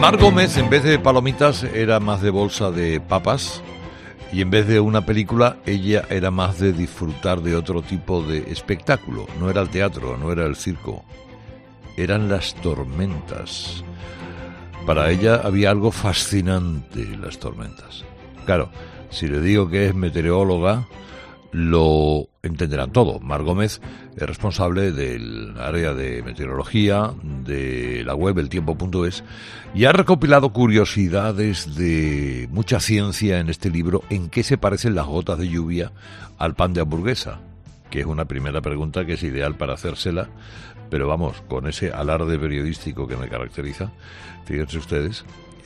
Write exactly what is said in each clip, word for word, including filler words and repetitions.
Mar Gómez, en vez de palomitas, era más de bolsa de papas, y en vez de una película, ella era más de disfrutar de otro tipo de espectáculo. No era el teatro, no era el circo, eran las tormentas. Para ella había algo fascinante en las tormentas. Claro, si le digo que es meteoróloga, lo entenderán todo. Mar Gómez es responsable del área de meteorología de la web el tiempo punto es y ha recopilado curiosidades de mucha ciencia en este libro. ¿En qué se parecen las gotas de lluvia al pan de hamburguesa? Que es una primera pregunta que es ideal para hacérsela, pero vamos, con ese alarde periodístico que me caracteriza, fíjense ustedes,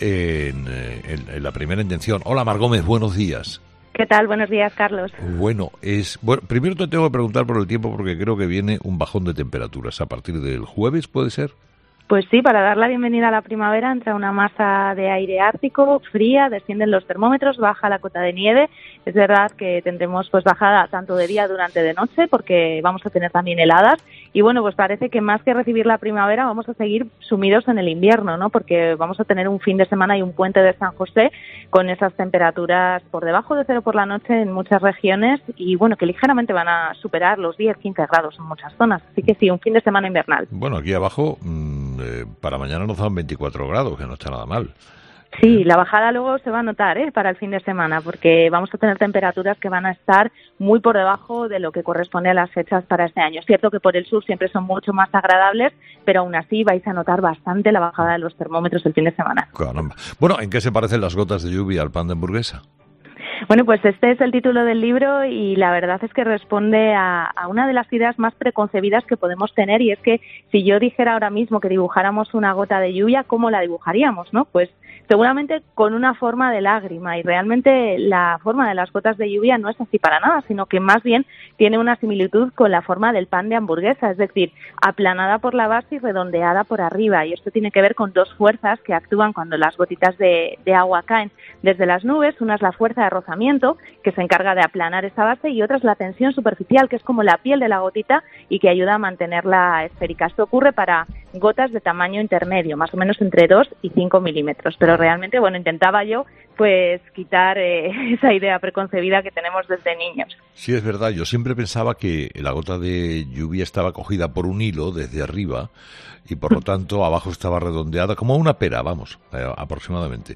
en, en, en la primera intención. Hola Mar Gómez, buenos días. ¿Qué tal? Buenos días, Carlos. Bueno, es bueno. Primero te tengo que preguntar por el tiempo porque creo que viene un bajón de temperaturas a partir del jueves, ¿puede ser? Pues sí, para dar la bienvenida a la primavera entra una masa de aire ártico fría, descienden los termómetros, baja la cota de nieve. Es verdad que tendremos pues bajada tanto de día durante de noche porque vamos a tener también heladas. Y bueno, pues parece que más que recibir la primavera vamos a seguir sumidos en el invierno, ¿no? Porque vamos a tener un fin de semana y un puente de San José con esas temperaturas por debajo de cero por la noche en muchas regiones y bueno, que ligeramente van a superar los diez a quince grados en muchas zonas. Así que sí, un fin de semana invernal. Bueno, aquí abajo mmm, eh, para mañana nos dan veinticuatro grados, que no está nada mal. Sí, la bajada luego se va a notar ¿eh? para el fin de semana, porque vamos a tener temperaturas que van a estar muy por debajo de lo que corresponde a las fechas para este año. Es cierto que por el sur siempre son mucho más agradables, pero aún así vais a notar bastante la bajada de los termómetros el fin de semana. Caramba. Bueno, ¿en qué se parecen las gotas de lluvia al pan de hamburguesa? Bueno, pues este es el título del libro y la verdad es que responde a, a una de las ideas más preconcebidas que podemos tener, y es que si yo dijera ahora mismo que dibujáramos una gota de lluvia, ¿cómo la dibujaríamos, no? Pues seguramente con una forma de lágrima, y realmente la forma de las gotas de lluvia no es así para nada, sino que más bien tiene una similitud con la forma del pan de hamburguesa, es decir, aplanada por la base y redondeada por arriba, y esto tiene que ver con dos fuerzas que actúan cuando las gotitas de, de agua caen desde las nubes. Una es la fuerza de rozamiento, que se encarga de aplanar esa base, y otra es la tensión superficial, que es como la piel de la gotita y que ayuda a mantenerla esférica. Esto ocurre para gotas de tamaño intermedio, más o menos entre dos y cinco milímetros, pero realmente, bueno, intentaba yo pues quitar eh, esa idea preconcebida que tenemos desde niños. Sí, es verdad, yo siempre pensaba que la gota de lluvia estaba cogida por un hilo desde arriba y por lo tanto abajo estaba redondeada, como una pera, vamos, eh, aproximadamente.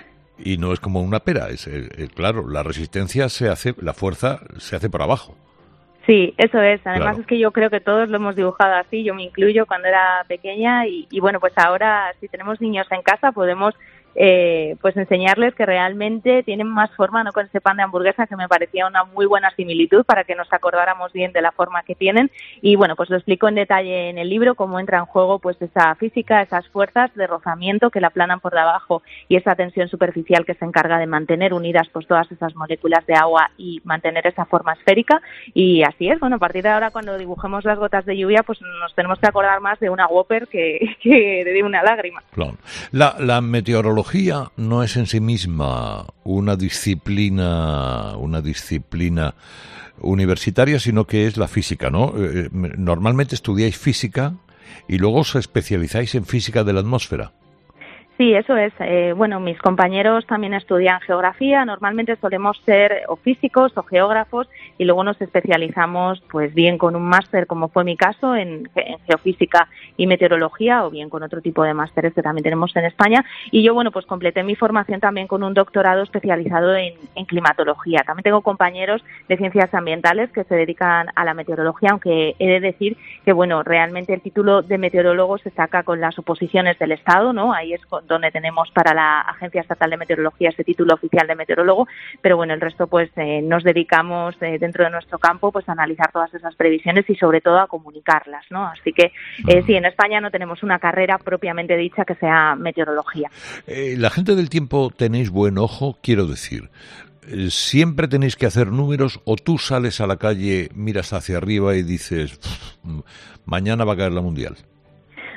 Y no es como una pera, es eh, eh, claro, la resistencia se hace, la fuerza se hace por abajo. Sí, eso es. Además Claro. es que yo creo que todos lo hemos dibujado así, yo me incluyo cuando era pequeña y, y bueno, pues ahora si tenemos niños en casa podemos eh, pues enseñarles que realmente tienen más forma, no con ese pan de hamburguesa, que me parecía una muy buena similitud para que nos acordáramos bien de la forma que tienen. Y bueno, pues lo explico en detalle en el libro, cómo entra en juego pues esa física, esas fuerzas de rozamiento que la aplanan por debajo y esa tensión superficial que se encarga de mantener unidas pues todas esas moléculas de agua y mantener esa forma esférica. Y así es, bueno, a partir de ahora cuando dibujemos las gotas de lluvia pues nos tenemos que acordar más de una Whopper que, que de una lágrima. Claro. La, la meteorología no es en sí misma una disciplina, una disciplina universitaria, sino que es la física, ¿no? Eh, normalmente estudiáis física y luego os especializáis en física de la atmósfera. Sí, eso es. Eh, bueno, mis compañeros también estudian geografía. Normalmente solemos ser o físicos o geógrafos y luego nos especializamos pues bien con un máster, como fue mi caso, en, en geofísica y meteorología, o bien con otro tipo de másteres que también tenemos en España. Y yo, bueno, pues completé mi formación también con un doctorado especializado en, en climatología. También tengo compañeros de ciencias ambientales que se dedican a la meteorología, aunque he de decir que, bueno, realmente el título de meteorólogo se saca con las oposiciones del Estado, ¿no? Ahí es con donde tenemos para la Agencia Estatal de Meteorología ese título oficial de meteorólogo, pero bueno, el resto pues eh, nos dedicamos eh, dentro de nuestro campo pues a analizar todas esas previsiones y sobre todo a comunicarlas, ¿no? Así que eh, sí, en España no tenemos una carrera propiamente dicha que sea meteorología. Eh, la gente del tiempo tenéis buen ojo, quiero decir. Eh, siempre tenéis que hacer números, o tú sales a la calle, miras hacia arriba y dices, mañana va a caer la mundial.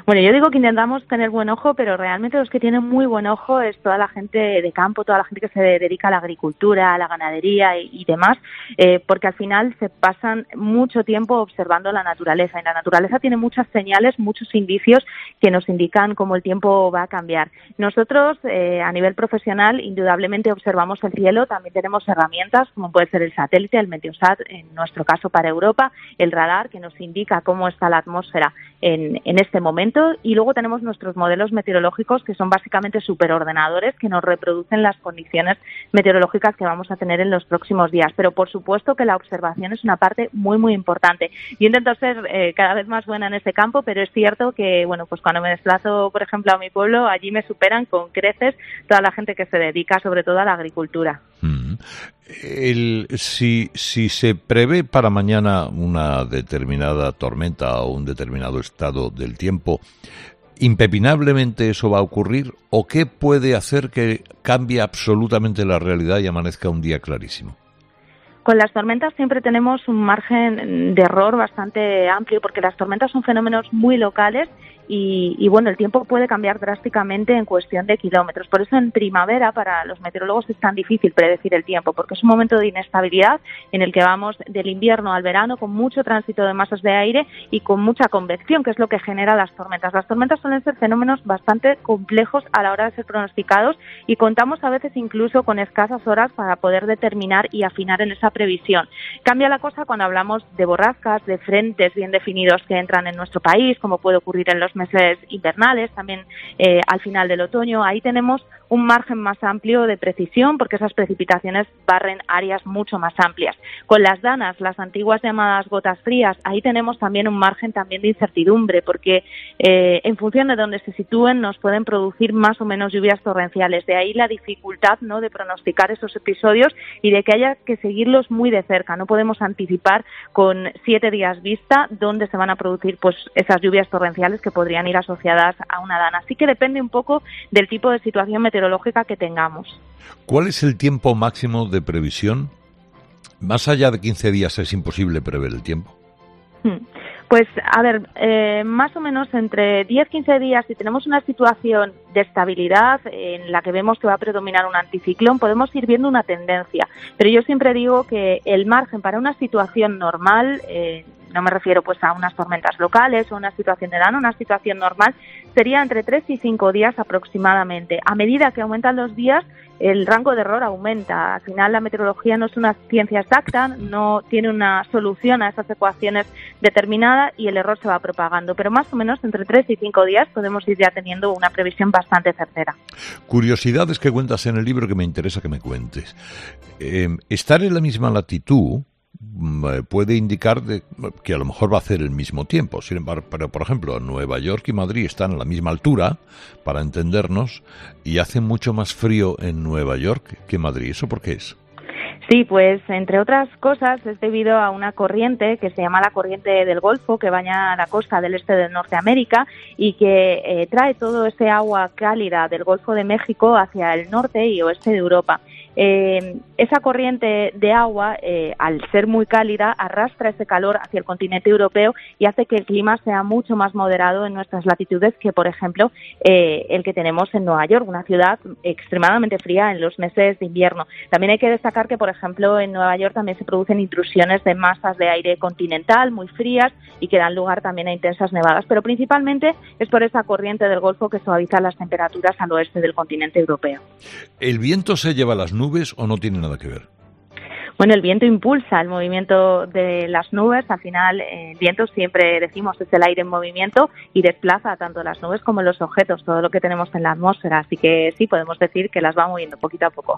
Bueno, yo digo que intentamos tener buen ojo, pero realmente los que tienen muy buen ojo es toda la gente de campo, toda la gente que se dedica a la agricultura, a la ganadería y, y demás, eh, porque al final se pasan mucho tiempo observando la naturaleza. Y la naturaleza tiene muchas señales, muchos indicios que nos indican cómo el tiempo va a cambiar. Nosotros, eh, a nivel profesional, indudablemente observamos el cielo, también tenemos herramientas, como puede ser el satélite, el Meteosat, en nuestro caso para Europa, el radar, que nos indica cómo está la atmósfera en, en este momento. Y luego tenemos nuestros modelos meteorológicos, que son básicamente superordenadores que nos reproducen las condiciones meteorológicas que vamos a tener en los próximos días. Pero por supuesto que la observación es una parte muy, muy importante. Yo intento ser eh, cada vez más buena en ese campo, pero es cierto que, bueno, pues cuando me desplazo, por ejemplo, a mi pueblo, allí me superan con creces toda la gente que se dedica sobre todo a la agricultura. Mm. El, si, si se prevé para mañana una determinada tormenta o un determinado estado del tiempo, ¿impepinablemente eso va a ocurrir? ¿O qué puede hacer que cambie absolutamente la realidad y amanezca un día clarísimo? Con las tormentas siempre tenemos un margen de error bastante amplio, porque las tormentas son fenómenos muy locales y, y bueno, el tiempo puede cambiar drásticamente en cuestión de kilómetros. Por eso en primavera para los meteorólogos es tan difícil predecir el tiempo, porque es un momento de inestabilidad en el que vamos del invierno al verano con mucho tránsito de masas de aire y con mucha convección, que es lo que genera las tormentas. Las tormentas suelen ser fenómenos bastante complejos a la hora de ser pronosticados y contamos a veces incluso con escasas horas para poder determinar y afinar en esa previsión. Cambia la cosa cuando hablamos de borrascas, de frentes bien definidos que entran en nuestro país, como puede ocurrir en los meses invernales, también eh, al final del otoño. Ahí tenemos un margen más amplio de precisión porque esas precipitaciones barren áreas mucho más amplias. Con las danas, las antiguas llamadas gotas frías, ahí tenemos también un margen también de incertidumbre porque eh, en función de dónde se sitúen nos pueden producir más o menos lluvias torrenciales. De ahí la dificultad, ¿no?, de pronosticar esos episodios y de que haya que seguirlos muy de cerca. No podemos anticipar con siete días vista dónde se van a producir pues esas lluvias torrenciales que podrían ir asociadas a una dana. Así que depende un poco del tipo de situación meteorológica que tengamos. ¿Cuál es el tiempo máximo de previsión? Más allá de quince días es imposible prever el tiempo. Pues, a ver, eh, más o menos entre diez a quince días, si tenemos una situación de estabilidad en la que vemos que va a predominar un anticiclón, podemos ir viendo una tendencia. Pero yo siempre digo que el margen para una situación normal, eh, no me refiero pues a unas tormentas locales o una situación de dana, una situación normal, sería entre tres y cinco días aproximadamente. A medida que aumentan los días, el rango de error aumenta. Al final la meteorología no es una ciencia exacta, no tiene una solución a esas ecuaciones determinadas y el error se va propagando. Pero más o menos entre tres y cinco días podemos ir ya teniendo una previsión bastante certera. Curiosidades que cuentas en el libro que me interesa que me cuentes. Eh, estar en la misma latitud puede indicar de, que a lo mejor va a hacer el mismo tiempo. Sin embargo, pero por ejemplo, Nueva York y Madrid están a la misma altura, para entendernos, y hace mucho más frío en Nueva York que en Madrid. ¿Eso por qué es? Sí, pues entre otras cosas es debido a una corriente que se llama la corriente del Golfo, que baña la costa del este de Norteamérica y que eh, trae todo ese agua cálida del Golfo de México hacia el norte y oeste de Europa. Eh, esa corriente de agua, eh, al ser muy cálida, arrastra ese calor hacia el continente europeo y hace que el clima sea mucho más moderado en nuestras latitudes que, por ejemplo, eh, el que tenemos en Nueva York, una ciudad extremadamente fría en los meses de invierno. También hay que destacar que, por ejemplo, en Nueva York también se producen intrusiones de masas de aire continental muy frías y que dan lugar también a intensas nevadas, pero principalmente es por esa corriente del Golfo que suaviza las temperaturas al oeste del continente europeo. ¿El viento se lleva las nubes o no tiene nada que ver? Bueno, el viento impulsa el movimiento de las nubes. Al final, el viento, siempre decimos, es el aire en movimiento y desplaza tanto las nubes como los objetos, todo lo que tenemos en la atmósfera. Así que sí, podemos decir que las va moviendo poquito a poco.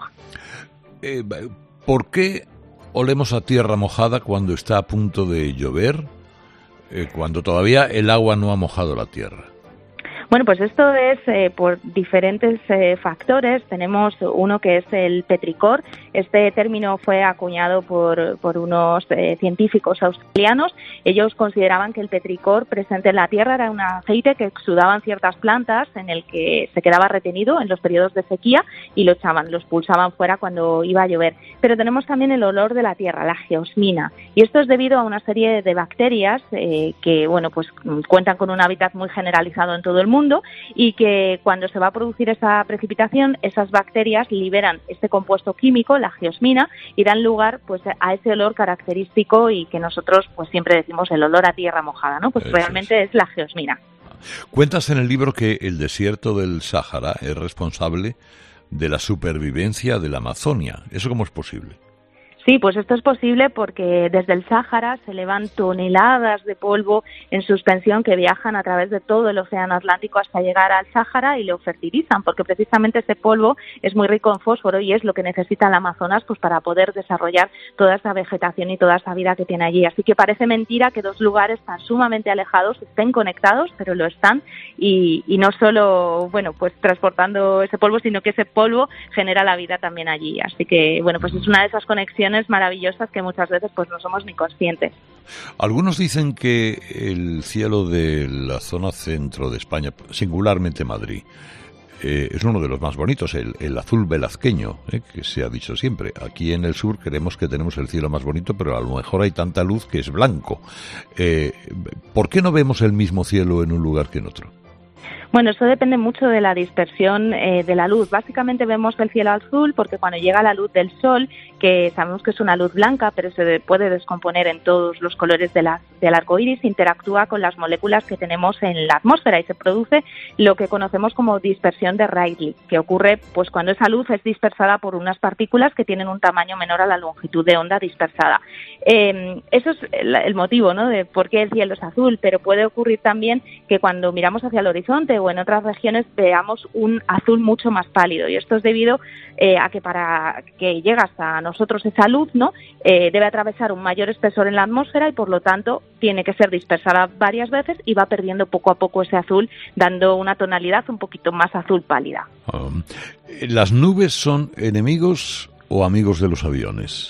Eh, ¿Por qué olemos a tierra mojada cuando está a punto de llover, eh, cuando todavía el agua no ha mojado la tierra? Bueno, pues esto es eh, por diferentes eh, factores. Tenemos uno que es el petricor. Este término fue acuñado por, por unos eh, científicos australianos. Ellos consideraban que el petricor presente en la tierra era un aceite que exudaban ciertas plantas en el que se quedaba retenido en los periodos de sequía y lo echaban, lo expulsaban fuera cuando iba a llover. Pero tenemos también el olor de la tierra, la geosmina. Y esto es debido a una serie de bacterias eh, que, bueno, pues cuentan con un hábitat muy generalizado en todo el mundo. mundo y que cuando se va a producir esa precipitación, esas bacterias liberan este compuesto químico, la geosmina, y dan lugar pues a ese olor característico y que nosotros pues siempre decimos el olor a tierra mojada, ¿no? Pues Eso realmente es. es la geosmina. Cuentas en el libro que el desierto del Sáhara es responsable de la supervivencia de la Amazonia. ¿Eso cómo es posible? Sí, pues esto es posible porque desde el Sáhara se elevan toneladas de polvo en suspensión que viajan a través de todo el océano Atlántico hasta llegar al Sáhara y lo fertilizan, porque precisamente ese polvo es muy rico en fósforo y es lo que necesita el Amazonas pues para poder desarrollar toda esa vegetación y toda esa vida que tiene allí. Así que parece mentira que dos lugares tan sumamente alejados estén conectados, pero lo están, y, y no solo, bueno, pues transportando ese polvo, sino que ese polvo genera la vida también allí. Así que, bueno, pues es una de esas conexiones maravillosas que muchas veces pues no somos ni conscientes. Algunos dicen que el cielo de la zona centro de España, singularmente Madrid, eh, es uno de los más bonitos, el, el azul velazqueño, eh, que se ha dicho siempre. Aquí en el sur creemos que tenemos el cielo más bonito, pero a lo mejor hay tanta luz que es blanco. Eh, ¿Por qué no vemos el mismo cielo en un lugar que en otro? Bueno, eso depende mucho de la dispersión eh, de la luz. Básicamente vemos el cielo azul porque cuando llega la luz del sol, que sabemos que es una luz blanca, pero se puede descomponer en todos los colores de la, del arco iris, interactúa con las moléculas que tenemos en la atmósfera y se produce lo que conocemos como dispersión de Rayleigh, que ocurre pues cuando esa luz es dispersada por unas partículas que tienen un tamaño menor a la longitud de onda dispersada. Eh, eso es el, el motivo, ¿no?, de por qué el cielo es azul, pero puede ocurrir también que cuando miramos hacia el horizonte o en otras regiones veamos un azul mucho más pálido, y esto es debido eh, a que para que llegue hasta nosotros esa luz, ¿no?, eh, debe atravesar un mayor espesor en la atmósfera y por lo tanto tiene que ser dispersada varias veces y va perdiendo poco a poco ese azul, dando una tonalidad un poquito más azul pálida. Um, ¿Las nubes son enemigos o amigos de los aviones?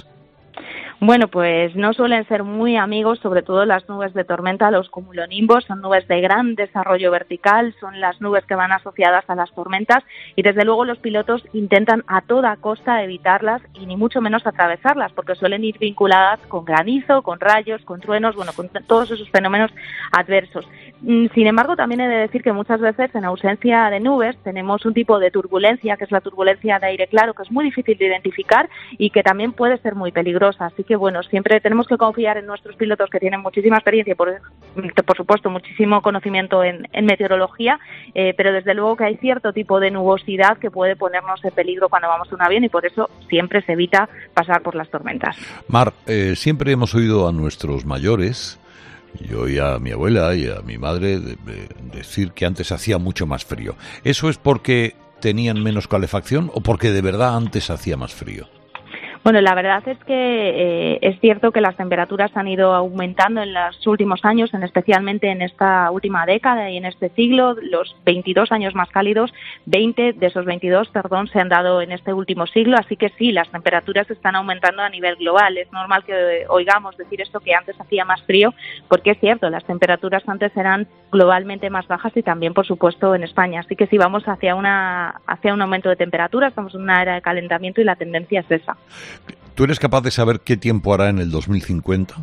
Bueno, pues no suelen ser muy amigos, sobre todo las nubes de tormenta, los cumulonimbos, son nubes de gran desarrollo vertical, son las nubes que van asociadas a las tormentas y desde luego los pilotos intentan a toda costa evitarlas y ni mucho menos atravesarlas, porque suelen ir vinculadas con granizo, con rayos, con truenos, bueno, con todos esos fenómenos adversos. Sin embargo, también he de decir que muchas veces en ausencia de nubes tenemos un tipo de turbulencia, que es la turbulencia de aire claro, que es muy difícil de identificar y que también puede ser muy peligrosa. Así que bueno, siempre tenemos que confiar en nuestros pilotos que tienen muchísima experiencia y por, por supuesto muchísimo conocimiento en, en meteorología, eh, pero desde luego que hay cierto tipo de nubosidad que puede ponernos en peligro cuando vamos en un avión y por eso siempre se evita pasar por las tormentas. Mar, eh, siempre hemos oído a nuestros mayores, yo y a mi abuela y a mi madre, de, de, decir que antes hacía mucho más frío. ¿Eso es porque tenían menos calefacción o porque de verdad antes hacía más frío? Bueno, la verdad es que eh, es cierto que las temperaturas han ido aumentando en los últimos años, en especialmente en esta última década y en este siglo. Los veintidós años más cálidos, veinte de esos veintidós, perdón, se han dado en este último siglo. Así que sí, las temperaturas están aumentando a nivel global. Es normal que oigamos decir esto, que antes hacía más frío, porque es cierto, las temperaturas antes eran globalmente más bajas y también, por supuesto, en España. Así que sí, vamos hacia una hacia un aumento de temperatura, estamos en una era de calentamiento y la tendencia es esa. ¿Tú eres capaz de saber qué tiempo hará en el dos mil cincuenta?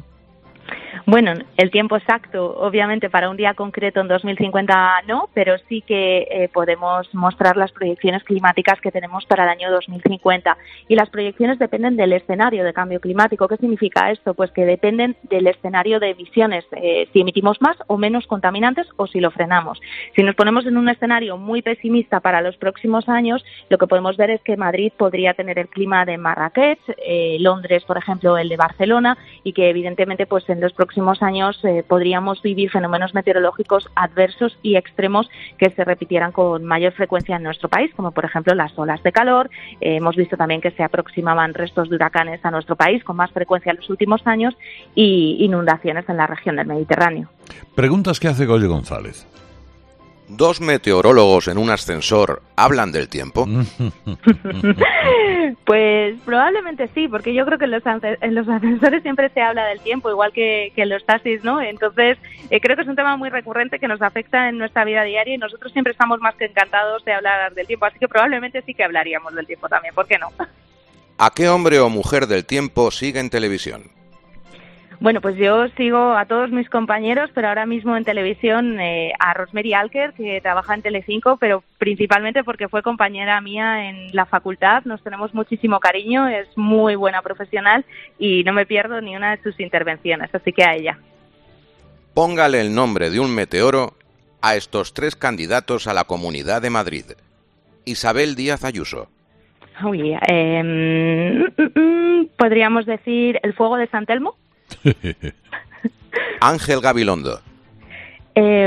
Bueno, el tiempo exacto, obviamente, para un día concreto en dos mil cincuenta no, pero sí que eh, podemos mostrar las proyecciones climáticas que tenemos para el año dos mil cincuenta. Y las proyecciones dependen del escenario de cambio climático. ¿Qué significa esto? Pues que dependen del escenario de emisiones, eh, si emitimos más o menos contaminantes o si lo frenamos. Si nos ponemos en un escenario muy pesimista para los próximos años, lo que podemos ver es que Madrid podría tener el clima de Marrakech, eh, Londres, por ejemplo, el de Barcelona, y que evidentemente pues en los próximos próximos años eh, podríamos vivir fenómenos meteorológicos adversos y extremos que se repitieran con mayor frecuencia en nuestro país, como por ejemplo las olas de calor. Eh, hemos visto también que se aproximaban restos de huracanes a nuestro país con más frecuencia en los últimos años y inundaciones en la región del Mediterráneo. Preguntas que hace Goyo González. ¿Dos meteorólogos en un ascensor hablan del tiempo? Pues probablemente sí, porque yo creo que en los, en los ascensores siempre se habla del tiempo, igual que, que en los taxis, ¿no? Entonces, eh, creo que es un tema muy recurrente que nos afecta en nuestra vida diaria y nosotros siempre estamos más que encantados de hablar del tiempo, así que probablemente sí que hablaríamos del tiempo también, ¿por qué no? ¿A qué hombre o mujer del tiempo sigue en televisión? Bueno, pues yo sigo a todos mis compañeros, pero ahora mismo en televisión eh, a Rosemary Alker, que trabaja en Telecinco, pero principalmente porque fue compañera mía en la facultad. Nos tenemos muchísimo cariño, es muy buena profesional y no me pierdo ni una de sus intervenciones, así que a ella. Póngale el nombre de un meteoro a estos tres candidatos a la Comunidad de Madrid. Isabel Díaz Ayuso. Uy, eh, mm, mm, podríamos decir el fuego de San Telmo. Ángel Gabilondo. Eh,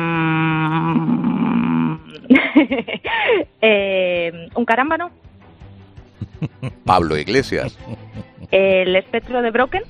eh, un carámbano. Pablo Iglesias. El espectro de Brocken.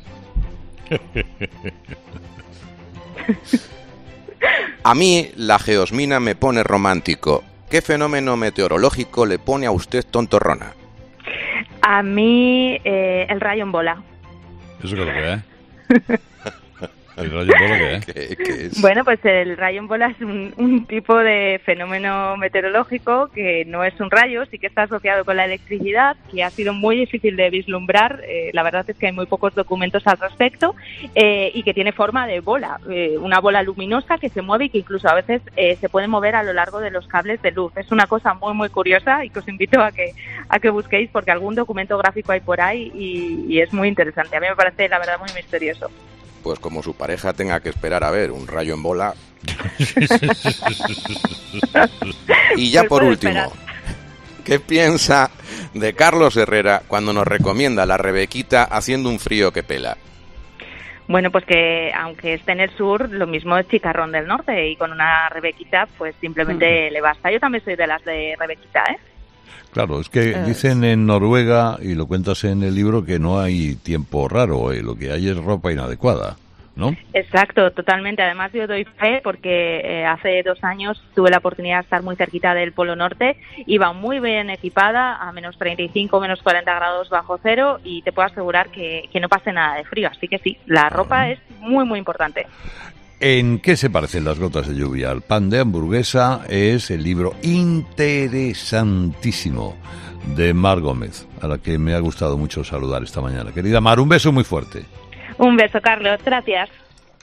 A mí la geosmina me pone romántico. ¿Qué fenómeno meteorológico le pone a usted tontorrona? A mí eh, el rayo en bola. ¿Eso qué es lo que es? ¿El rayo en bola qué es? ¿Qué, qué es? Bueno, pues el rayo en bola es un, un tipo de fenómeno meteorológico que no es un rayo, sí que está asociado con la electricidad, que ha sido muy difícil de vislumbrar, eh, la verdad es que hay muy pocos documentos al respecto, eh, y que tiene forma de bola, eh, una bola luminosa que se mueve y que incluso a veces eh, se puede mover a lo largo de los cables de luz. Es una cosa muy muy curiosa y que os invito a que a que busquéis porque algún documento gráfico hay por ahí y, y es muy interesante. A mí me parece la verdad muy misterioso. Pues como su pareja tenga que esperar a ver un rayo en bola. Y ya Pues por puede último, esperar. ¿qué piensa de Carlos Herrera cuando nos recomienda la Rebequita haciendo un frío que pela? Bueno, pues que aunque esté en el sur, lo mismo es Chicarrón del Norte y con una Rebequita pues simplemente mm. le basta. Yo también soy de las de Rebequita, ¿eh? Claro, es que dicen en Noruega, y lo cuentas en el libro, que no hay tiempo raro, eh, lo que hay es ropa inadecuada, ¿no? Exacto, totalmente. Además yo doy fe porque eh, hace dos años tuve la oportunidad de estar muy cerquita del Polo Norte, iba muy bien equipada, a menos treinta y cinco, menos cuarenta grados bajo cero y te puedo asegurar que, que no pase nada de frío. Así que sí, la ropa es muy, muy importante. ¿En qué se parecen las gotas de lluvia? Al pan de hamburguesa es el libro interesantísimo de Mar Gómez, a la que me ha gustado mucho saludar esta mañana. Querida Mar, un beso muy fuerte. Un beso, Carlos. Gracias.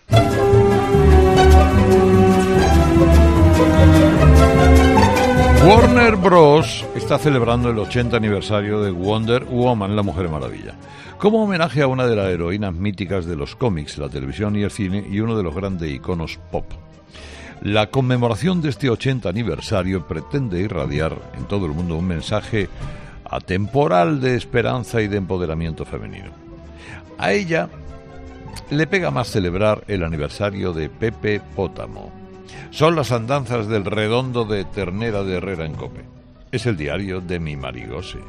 Warner Bros. Está celebrando el ochenta aniversario de Wonder Woman, la Mujer Maravilla, como homenaje a una de las heroínas míticas de los cómics, la televisión y el cine, y uno de los grandes iconos pop. La conmemoración de este ochenta aniversario pretende irradiar en todo el mundo un mensaje atemporal de esperanza y de empoderamiento femenino. A ella le pega más celebrar el aniversario de Pepe Pótamo. Son las andanzas del redondo de Ternera de Herrera en Cope. Es el diario de mi Marigose.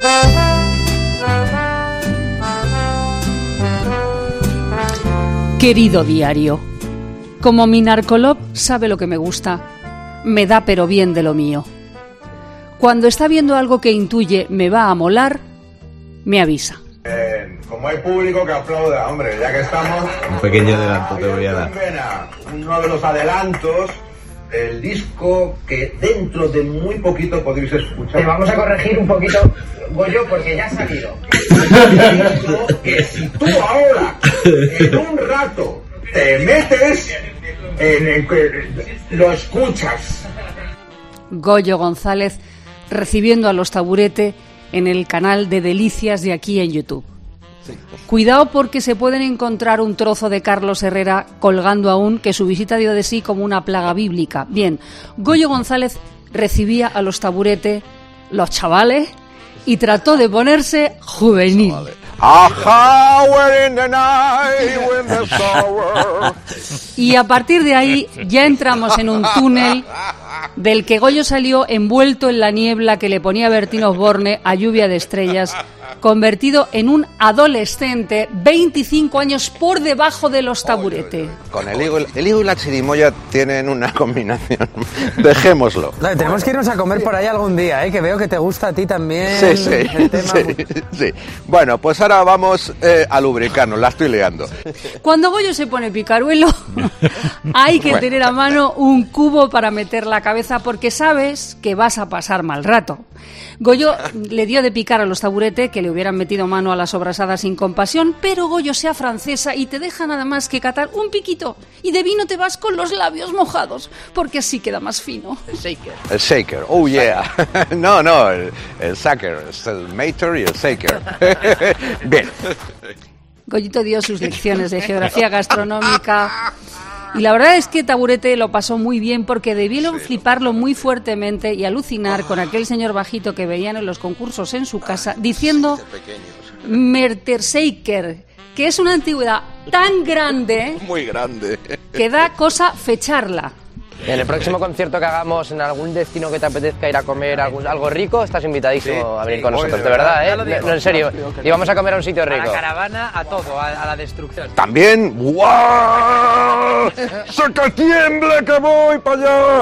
Querido diario, como mi narcolop sabe lo que me gusta, me da pero bien de lo mío. Cuando está viendo algo que intuye me va a molar, me avisa. Eh, como hay público que aplauda, hombre, ya que estamos... Un pequeño adelanto te voy a dar. Uno de los adelantos del disco que dentro de muy poquito podéis escuchar. Te vamos a corregir un poquito, Goyo, porque ya ha salido. Que si tú ahora, en un rato, te metes, en el que lo escuchas. Goyo González recibiendo a los Taburete en el canal de Delicias de aquí en YouTube. Cuidado porque se pueden encontrar un trozo de Carlos Herrera colgando aún que su visita dio de sí como una plaga bíblica. Bien, Goyo González recibía a los Taburete, los chavales, y trató de ponerse juvenil. Y a partir de ahí ya entramos en un túnel del que Goyo salió envuelto en la niebla que le ponía Bertín Osborne a Lluvia de Estrellas convertido en un adolescente, veinticinco años por debajo de los taburetes. Con el higo, el higo y la chirimoya tienen una combinación. Dejémoslo. No, tenemos que irnos a comer por ahí algún día, ¿eh? Que veo que te gusta a ti también. Sí, sí, el tema. sí, sí. Bueno, pues ahora vamos eh, a lubricarnos, la estoy liando. Cuando Goyo se pone picaruelo, hay que Bueno. tener a mano un cubo para meter la cabeza porque sabes que vas a pasar mal rato. Goyo le dio de picar a los taburetes que le hubieran metido mano a las sobrasadas sin compasión, pero Goyo sea francesa y te deja nada más que catar un piquito y de vino te vas con los labios mojados, porque así queda más fino. El shaker. El shaker, oh yeah. No, no, el, el shaker, es el mater y el shaker. Bien. Goyito dio sus lecciones de geografía gastronómica y la verdad es que Taburete lo pasó muy bien porque debieron fliparlo muy fuertemente y alucinar con aquel señor bajito que veían en los concursos en su casa diciendo Merterseiker, que es una antigüedad tan grande Muy grande. que da cosa fecharla. En el próximo concierto que hagamos en algún destino que te apetezca ir a comer algún, algo rico, estás invitadísimo Sí, a venir sí, con voy, nosotros, de de verdad, verdad. ¿eh? Ya lo No, digo, no, en serio. Y vamos a comer a un sitio rico. A la caravana, a todo, a, a la destrucción. También, ¡guau! ¡Saca tiembla que voy para allá!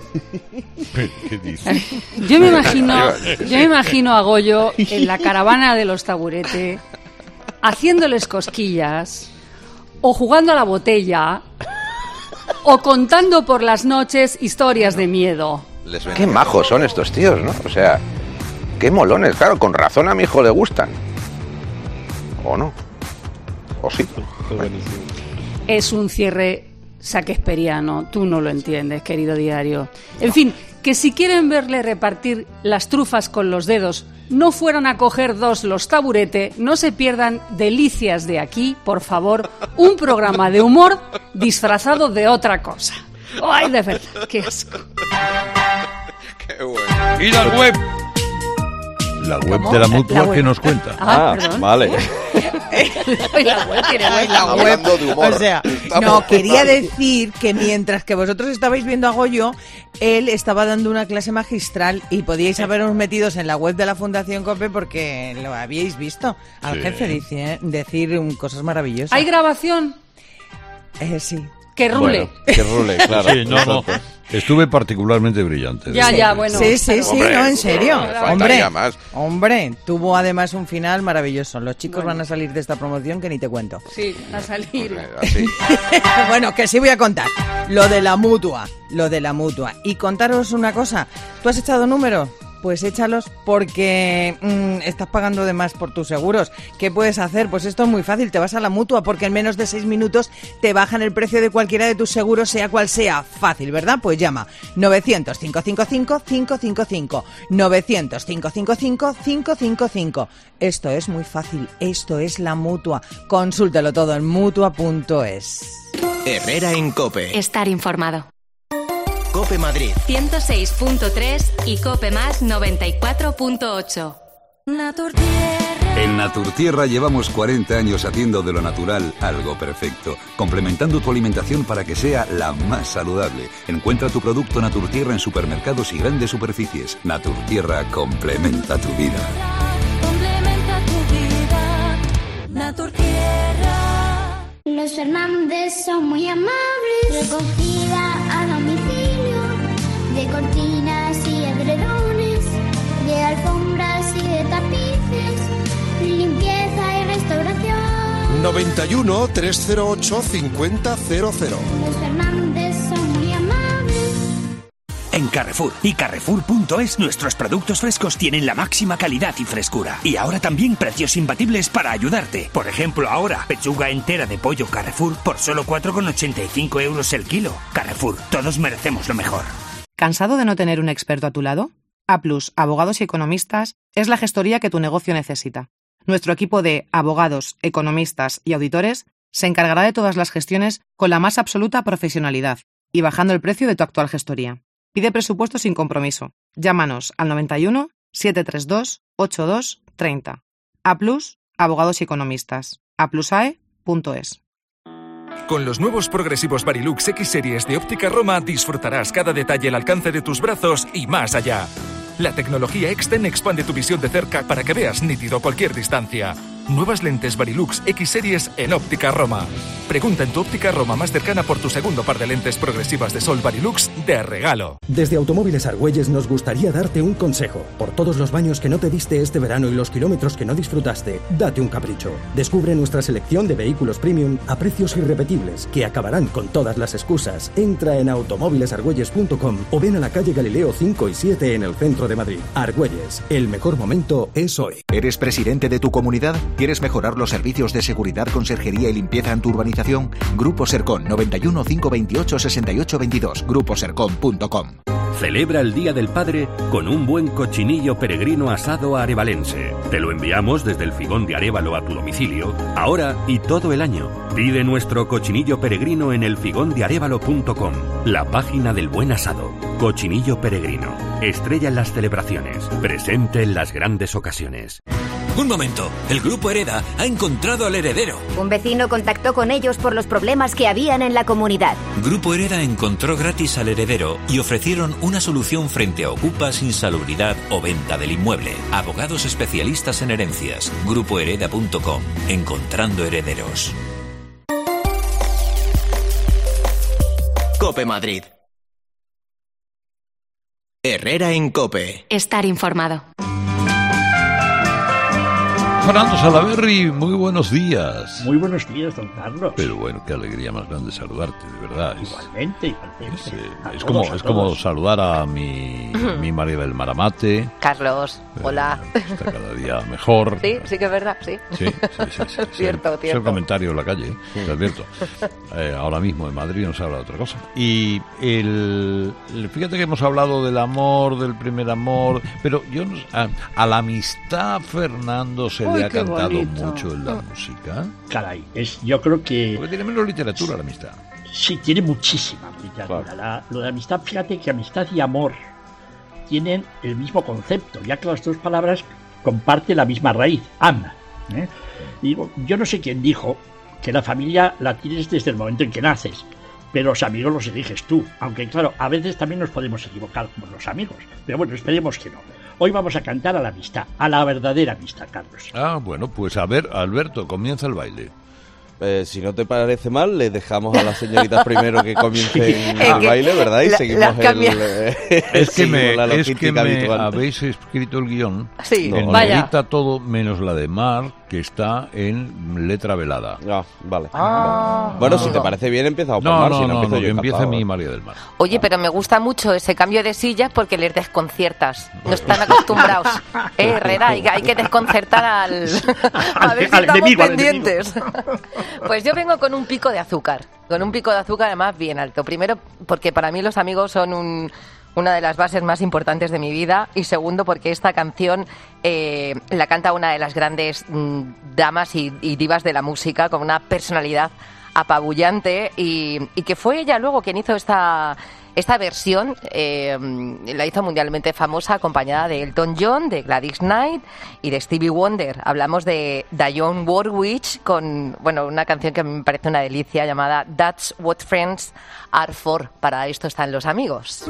¿Qué dices? Yo me imagino, yo me imagino a Goyo en la caravana de los Taburete haciéndoles cosquillas o jugando a la botella o contando por las noches historias de miedo. Qué majos son estos tíos, ¿no? O sea, qué molones. Claro, con razón a mi hijo le gustan. ¿O no? ¿O sí? Es un cierre shakespeariano, tú no lo entiendes, querido diario. En fin, que si quieren verle repartir las trufas con los dedos, no fueran a coger dos los Taburete, no se pierdan Delicias de aquí, por favor, un programa de humor disfrazado de otra cosa. ¡Ay, de verdad, qué asco! Qué bueno. ¿Y la web? La web ¿Cómo? de la La mutua web. que nos cuenta. Ah, perdón. vale. Y la web tiene web. La web. Hablando de humor. O sea, Estamos no, quería hablando. decir que mientras que vosotros estabais viendo a Goyo, él estaba dando una clase magistral y podíais haberos metidos en la web de la Fundación COPE porque lo habíais visto al Sí. jefe dice, decir um, cosas maravillosas. ¿Hay grabación? Eh, sí. Que rule. Bueno, que rule, claro. Sí, no, no. Estuve particularmente brillante. Ya, ya, bueno. Sí, sí, sí, Hombre, no, en serio. me faltaría Hombre, más. hombre, tuvo además un final maravilloso. Los chicos van a salir de esta promoción que ni te cuento. Sí, a salir. Así. Bueno, que sí voy a contar. Lo de la mutua, lo de la mutua. Y contaros una cosa, ¿tú has echado números? Pues échalos porque mmm, estás pagando de más por tus seguros. ¿Qué puedes hacer? Pues esto es muy fácil, te vas a la mutua porque en menos de seis minutos te bajan el precio de cualquiera de tus seguros, sea cual sea. Fácil, ¿verdad? Pues llama novecientos, cinco cinco cinco, cinco cinco cinco, novecientos, cinco cinco cinco, cinco cinco cinco. Esto es muy fácil, esto es la mutua. Consúltelo todo en mutua punto es. Herrera en COPE. Estar informado. COPE Madrid. ciento seis punto tres y COPE Más noventa y cuatro punto ocho. En Naturtierra llevamos cuarenta años haciendo de lo natural algo perfecto, complementando tu alimentación para que sea la más saludable. Encuentra tu producto Naturtierra en supermercados y grandes superficies. Naturtierra complementa tu vida. Complementa tu vida, Naturtierra. Los Fernández son muy amables. Recogida a domicilio de cortinas y edredones, de alfombras y de tapices, limpieza y restauración. noventa y uno, trescientos ocho, cincuenta cero cero. Los Fernández son muy amables. En Carrefour y Carrefour punto es nuestros productos frescos tienen la máxima calidad y frescura. Y ahora también precios imbatibles para ayudarte. Por ejemplo, ahora, pechuga entera de pollo Carrefour por solo cuatro con ochenta y cinco euros el kilo. Carrefour, todos merecemos lo mejor. ¿Cansado de no tener un experto a tu lado? A Plus, Abogados y Economistas, es la gestoría que tu negocio necesita. Nuestro equipo de abogados, economistas y auditores se encargará de todas las gestiones con la más absoluta profesionalidad y bajando el precio de tu actual gestoría. Pide presupuesto sin compromiso. Llámanos al noventa y uno, setecientos treinta y dos, ochenta y dos treinta. A Plus, Abogados y Economistas. a plus a e punto es. Con los nuevos progresivos Varilux X Series de Óptica Roma disfrutarás cada detalle al alcance de tus brazos y más allá. La tecnología Exten expande tu visión de cerca para que veas nítido cualquier distancia. Nuevas lentes Varilux X Series en Óptica Roma. Pregunta en tu Óptica Roma más cercana por tu segundo par de lentes progresivas de sol Varilux de regalo. Desde Automóviles Argüelles nos gustaría darte un consejo. Por todos los baños que no te diste este verano y los kilómetros que no disfrutaste, date un capricho. Descubre nuestra selección de vehículos premium a precios irrepetibles que acabarán con todas las excusas. Entra en automóviles argüelles punto com o ven a la calle Galileo cinco y siete en el centro de Madrid. Argüelles, el mejor momento es hoy. ¿Eres presidente de tu comunidad? ¿Quieres mejorar los servicios de seguridad, conserjería y limpieza en tu urbanización? Grupo Sercon, noventa y uno, cinco veintiocho, sesenta y ocho veintidós, grupo sercon punto com. Celebra el Día del Padre con un buen cochinillo peregrino asado arevalense. Te lo enviamos desde el Figón de Arévalo a tu domicilio, ahora y todo el año. Pide nuestro cochinillo peregrino en el figón de arévalo punto com, la página del buen asado. Cochinillo peregrino, estrella en las celebraciones, presente en las grandes ocasiones. Un momento, el Grupo Hereda ha encontrado al heredero. Un vecino contactó con ellos por los problemas que habían en la comunidad. Grupo Hereda encontró gratis al heredero y ofrecieron una solución frente a ocupas, insalubridad o venta del inmueble. Abogados especialistas en herencias. grupo hereda punto com. Encontrando herederos. COPE Madrid. Herrera en COPE. Estar informado. Fernando Salaverry, muy buenos días. Muy buenos días, don Carlos. Pero bueno, qué alegría más grande saludarte, de verdad. Igualmente, igualmente. Es, eh, a es todos, como, a es todos. como saludar a mi, mi María del Maramate. Carlos, hola. Eh, está cada día mejor. Sí, sí que es verdad, sí. Sí, sí, sí. sí, sí. Cierto, Es cierto. el comentario en la calle, ¿eh? Te advierto. Eh, ahora mismo en Madrid no se habla de otra cosa. Y el, el- fíjate que hemos hablado del amor, del primer amor, pero yo no- a, a la amistad, Fernando, se Uy, le ha qué cantado bonito. mucho en la música. Caray, es, yo creo que... Porque tiene menos literatura la amistad. Sí, tiene muchísima literatura. La, lo de amistad, fíjate que amistad y amor tienen el mismo concepto, ya que las dos palabras comparten la misma raíz, am. ¿eh? Digo, yo no sé quién dijo que la familia la tienes desde el momento en que naces, pero los amigos los eliges tú. Aunque claro, a veces también nos podemos equivocar con los amigos, pero bueno, esperemos que no. Hoy vamos a cantar a la amistad, a la verdadera amistad, Carlos. Ah, bueno, pues a ver, Alberto, comienza el baile. Eh, si no te parece mal, les dejamos a las señoritas primero que comiencen Sí. el Es que baile, ¿verdad? Y la- seguimos las el, cambia- eh, Es que seguimos me, la es que logística me habitual. habéis escrito el guión Sí, en vaya. negrita todo menos la de Mar, que está en letra velada. Ah, vale. Ah. Bueno, si te parece bien, empieza a No, Mar, no, si no, no, empiezo no, yo que empiece encantado, mi ¿eh? María del Mar. Oye, pero me gusta mucho ese cambio de sillas porque les desconciertas. No están acostumbrados. Eh, Herrera, hay, que- hay que desconcertar al... A ver si al estamos enemigo, al pendientes. Pues yo vengo con un pico de azúcar. Con un pico de azúcar además bien alto. Primero, porque para mí los amigos son un... una de las bases más importantes de mi vida, y segundo porque esta canción eh, la canta una de las grandes mm, damas y, y divas de la música, con una personalidad apabullante, y, y que fue ella luego quien hizo esta, esta versión, eh, la hizo mundialmente famosa, acompañada de Elton John, de Gladys Knight y de Stevie Wonder. Hablamos de Dionne Warwick con, bueno, una canción que a mí me parece una delicia llamada That's What Friends Are For. Para esto están los amigos.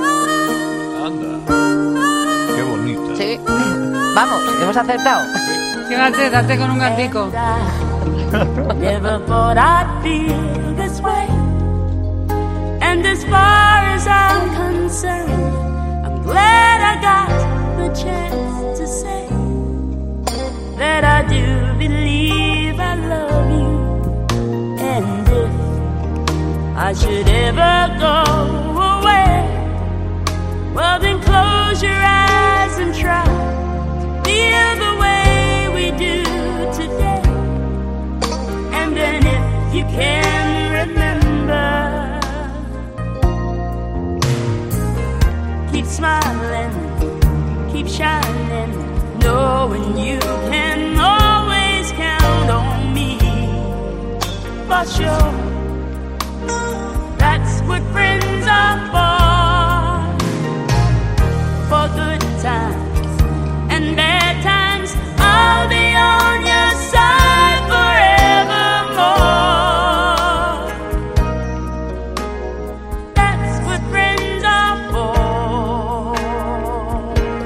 Qué bonita. Sí. Vamos, hemos acertado. Fíjate, date con un gandico. Never thought I'd feel this way. And as far as I'm concerned, I'm glad I got the chance to say that I do believe I love you. And if I should ever go away, well then close your eyes and try to feel the way we do today. And then if you can remember, keep smiling, keep shining, knowing you can always count on me. For sure, that's what friends are for. For good times and bad times, I'll be on your side forevermore. That's what friends are for.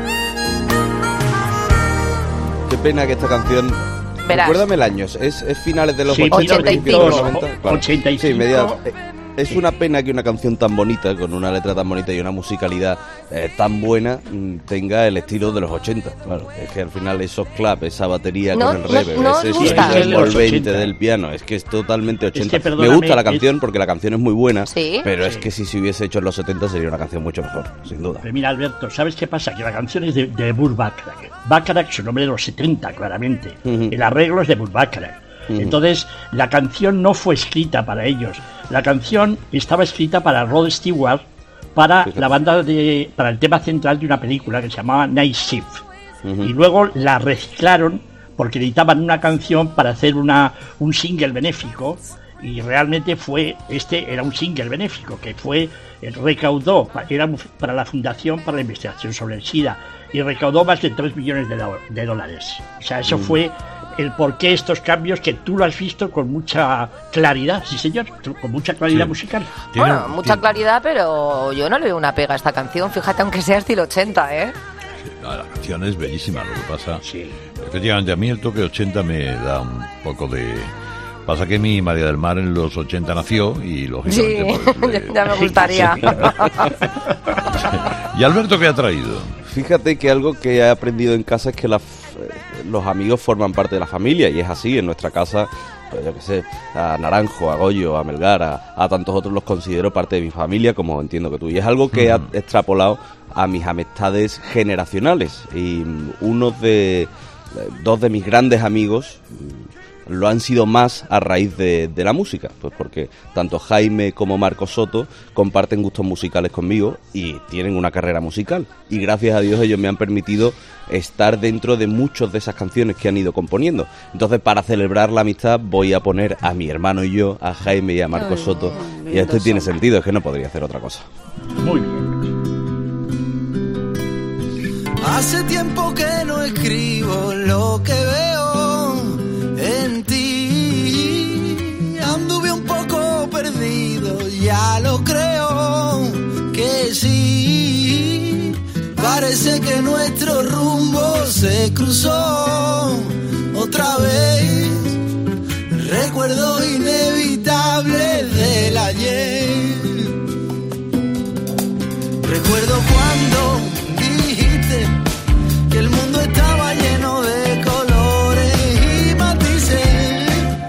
Qué pena que esta canción... Verás. Recuérdame el año, ¿es, es finales de los Sí, ochenta, ochenta y principios de los cinco. noventa? Claro. ochenta y Sí, cinco. media- eh, es una pena que una canción tan bonita, con una letra tan bonita y una musicalidad eh, tan buena, mm, tenga el estilo de los ochenta. Claro, es que al final esos claps, esa batería No, con el no, reverb, no ese os gusta. sonido Es de los envolvente ochenta. del piano, es que es totalmente ochenta. que, Me perdóname, gusta la es- canción porque la canción es muy buena, Sí. pero es Sí. que si se hubiese hecho en los setenta sería una canción mucho mejor, sin duda. Pero mira, Alberto, ¿sabes qué pasa? Que la canción es de, de Burt Bacharach. Bacharach, su nombre de los setenta, claramente. Ujú. El arreglo es de Burt Bacharach. Ujú. Entonces, la canción no fue escrita para ellos. La canción estaba escrita para Rod Stewart, para Fíjate. la banda de, para el tema central de una película que se llamaba Night Shift. Ujú. Y luego la reciclaron porque necesitaban una canción para hacer una, un single benéfico. Y realmente fue, este era un single benéfico que fue, eh, recaudó, pa- era un- para la Fundación para la Investigación sobre el SIDA, y recaudó más de tres millones de, do- de dólares. O sea, eso Mm. fue el porqué estos cambios que tú lo has visto con mucha claridad, sí señor, tú- con mucha claridad Sí. musical. Bueno, mucha claridad, pero yo no le veo una pega a esta canción, fíjate, aunque sea estilo ochenta, ¿eh? La, la canción es bellísima, lo que pasa. Efectivamente, a mí el toque ochenta me da un poco de. Pasa que mi María del Mar en los ochenta nació y Sí, lógicamente. pues, le- ya me gustaría. ¿Y Alberto qué ha traído? Fíjate que algo que he aprendido en casa es que la f- eh, los amigos forman parte de la familia, y es así. En nuestra casa, pues yo qué sé, a Naranjo, a Goyo, a Melgar, a, a tantos otros los considero parte de mi familia, como entiendo que tú. Y es algo que he extrapolado a mis amistades generacionales. Y mm, uno de, eh, dos de mis grandes amigos mm, lo han sido más a raíz de, de la música, pues porque tanto Jaime como Marco Soto comparten gustos musicales conmigo y tienen una carrera musical, y gracias a Dios ellos me han permitido estar dentro de muchas de esas canciones que han ido componiendo. Entonces, para celebrar la amistad, voy a poner a mi hermano y yo, a Jaime y a Marco Ay, Soto, y lindos esto tiene son. sentido, es que no podría hacer otra cosa. Muy bien. Hace tiempo que no escribo lo que veo en ti. Anduve un poco perdido, ya lo creo que sí. Parece que nuestro rumbo se cruzó otra vez. Recuerdo inevitable del ayer. Recuerdo cuando dijiste que el mundo estaba lleno de colores y matices,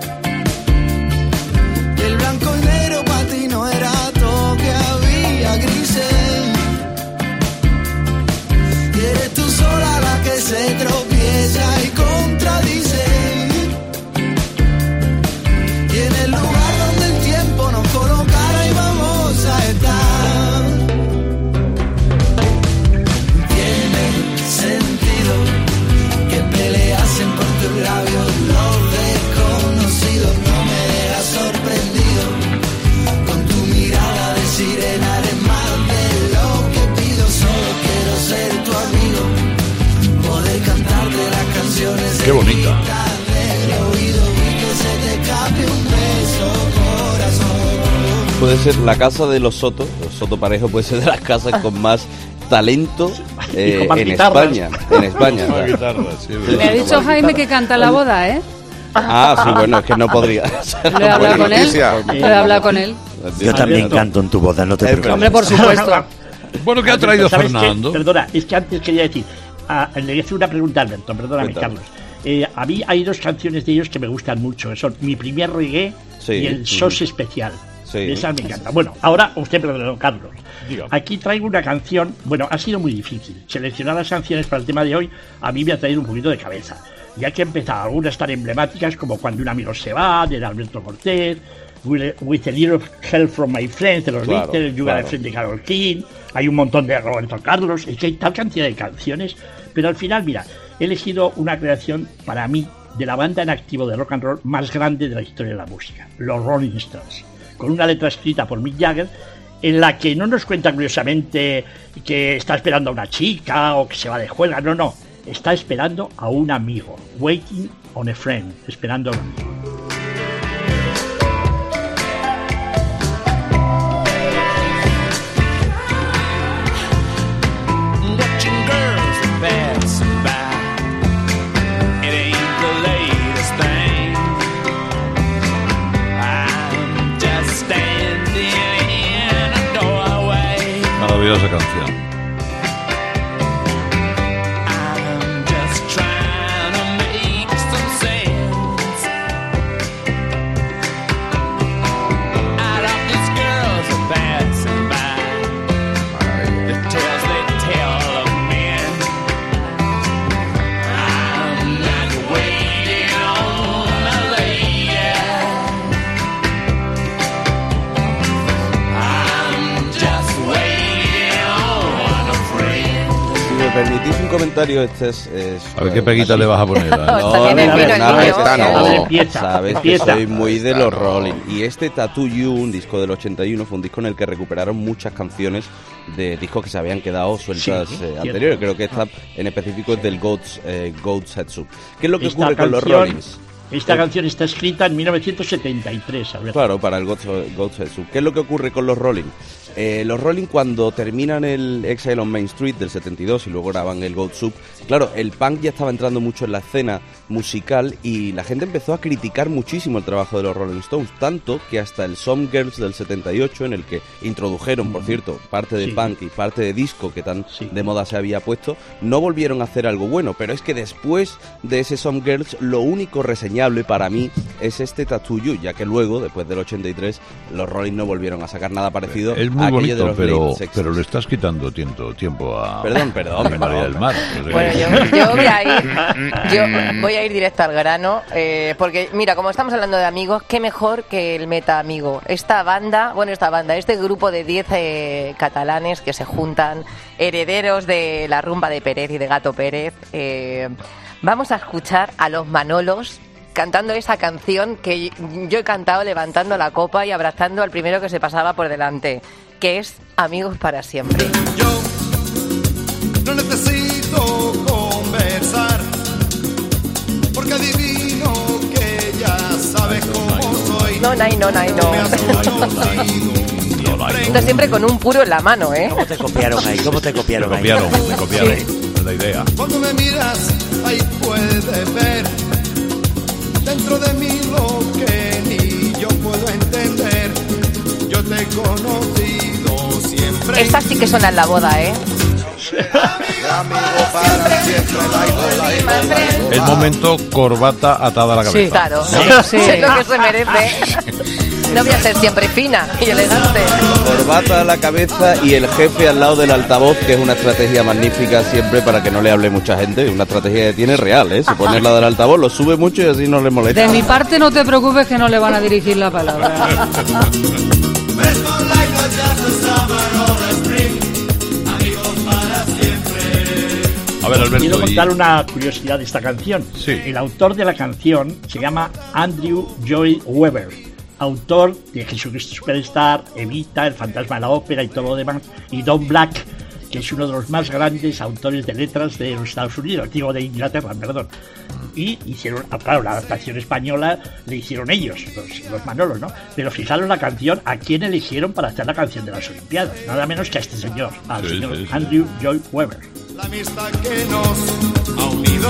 que el blanco y negro para ti no era todo, que había grises, y eres tú sola la que se tropieza y contradice, y en el lugar donde el tiempo nos colocara y vamos a estar. Sentido que peleasen por tus labios los desconocidos. No me dejas sorprendido con tu mirada de sirena. Eres más de lo que pido. Solo quiero ser tu amigo, poder cantarte las canciones. Qué bonita. Del oído y que se te escape un beso, corazón. Puede ser la casa de los Soto, los Soto Parejo puede ser de las casas con más talento eh, con más en guitarras. España. En España. Con más claro. guitarras, sí, Sí, Me ha sí, dicho con más Jaime guitarras. que canta la boda, ¿eh? Ah, sí, bueno, es que no podría. Lo he hablado con él. Lo he hablado con él. Yo también canto en tu boda, no te preocupes. Hombre, por supuesto. Bueno, ¿qué ha traído ¿Sabes qué? Fernando? Perdona, es que antes quería decir, a- le voy a hacer una pregunta a Alberto, perdóname, Cuéntame. Carlos. Eh, a mí hay dos canciones de ellos que me gustan mucho, que son Mi primer reggae Sí, y El sí. Sos Especial. Sí. Esa me encanta. Bueno, ahora usted, perdón, Carlos. Diga. Aquí traigo una canción, bueno, ha sido muy difícil. Seleccionar las canciones para el tema de hoy a mí me ha traído un poquito de cabeza. Ya que he empezado algunas tan emblemáticas como Cuando un amigo se va, de Alberto Cortés, With With a Little Help from My Friends, de los Claro, Beatles, You Got a claro. Friend de Carol King, hay un montón de Roberto Carlos, es que hay tal cantidad de canciones, pero al final, mira, he elegido una creación para mí de la banda en activo de rock and roll más grande de la historia de la música, los Rolling Stones, con una letra escrita por Mick Jagger, en la que no nos cuenta curiosamente que está esperando a una chica o que se va de juerga, no, no, está esperando a un amigo, waiting on a friend, esperando a un amigo. Watching girls passing by. Maravillosa canción. Permitís un comentario, este es... es a ver qué peguita le vas a poner. No, no, no, no, sabes que soy muy de los Rolling. Y este Tattoo You, un disco del ochenta y uno, fue un disco en el que recuperaron muchas canciones de discos que se habían quedado sueltas sí, eh, anteriores. Creo que esta en específico es del Goats, eh, Goats Head Soup. ¿Qué es lo que esta ocurre canción, con los Rollings? Esta eh, canción está escrita en mil novecientos setenta y tres. ¿Sabes? Claro, para el Goats, Goats Head Soup. ¿Qué es lo que ocurre con los Rolling? Eh, los Rolling, cuando terminan el Exile on Main Street del setenta y dos y luego graban el Goat Soup, claro, el punk ya estaba entrando mucho en la escena musical y la gente empezó a criticar muchísimo el trabajo de los Rolling Stones, tanto que hasta el Some Girls del setenta y ocho, en el que introdujeron, por cierto, parte de sí. punk y parte de disco que tan sí. de moda se había puesto, no volvieron a hacer algo bueno, pero es que después de ese Some Girls, lo único reseñable para mí es este Tattoo You, ya que luego, después del ochenta y tres, los Rolling no volvieron a sacar nada parecido. Es muy bonito, pero, pero le estás quitando tiempo, tiempo a, perdón, perdón, a María perdón. del Mar. Bueno, yo, yo voy a ir, yo voy a ir directo al grano, eh, porque mira, como estamos hablando de amigos, qué mejor que el Meta Amigo. Esta banda, bueno, esta banda, este grupo de diez eh, catalanes que se juntan, herederos de la rumba de Pérez y de Gato Pérez, eh, vamos a escuchar a los Manolos cantando esa canción que yo he cantado levantando la copa y abrazando al primero que se pasaba por delante, que es Amigos para siempre. Yo no necesito conversar, porque adivino que ya sabes cómo soy. No, no, no, no, no. Esto siempre con un puro en la mano, ¿eh? ¿Cómo te copiaron ahí? ¿Cómo te copiaron, me copiaron ahí? Me copiaron, sí. Es la idea. Cuando me miras, ahí puedes ver dentro de mí lo que ni yo puedo entender. Yo te he conocido siempre. Esta sí que suena en la boda, ¿eh? El momento corbata atada a la cabeza. Sí, claro. Sí, sí. Es lo que se merece. No voy a ser siempre fina y elegante. Corbata a la cabeza y el jefe al lado del altavoz, que es una estrategia magnífica siempre para que no le hable mucha gente. Una estrategia que tiene real, ¿eh? Se pone al lado del altavoz, lo sube mucho y así no le molesta. De mi parte no te preocupes que no le van a dirigir la palabra. A ver, Alberto, quiero contar y... una curiosidad de esta canción. Sí. El autor de la canción se llama Andrew Lloyd Webber, autor de Jesucristo Superstar, Evita, El fantasma de la ópera y todo lo demás, y Don Black, que es uno de los más grandes autores de letras de los Estados Unidos, digo de Inglaterra, perdón. Y hicieron, claro, la adaptación española le hicieron ellos, los, los Manolos, ¿no? Pero fijaros la canción, ¿a quién eligieron para hacer la canción de las Olimpiadas? Nada menos que a este señor, al sí, señor sí, sí. Andrew Lloyd Webber. La amistad que nos ha unido.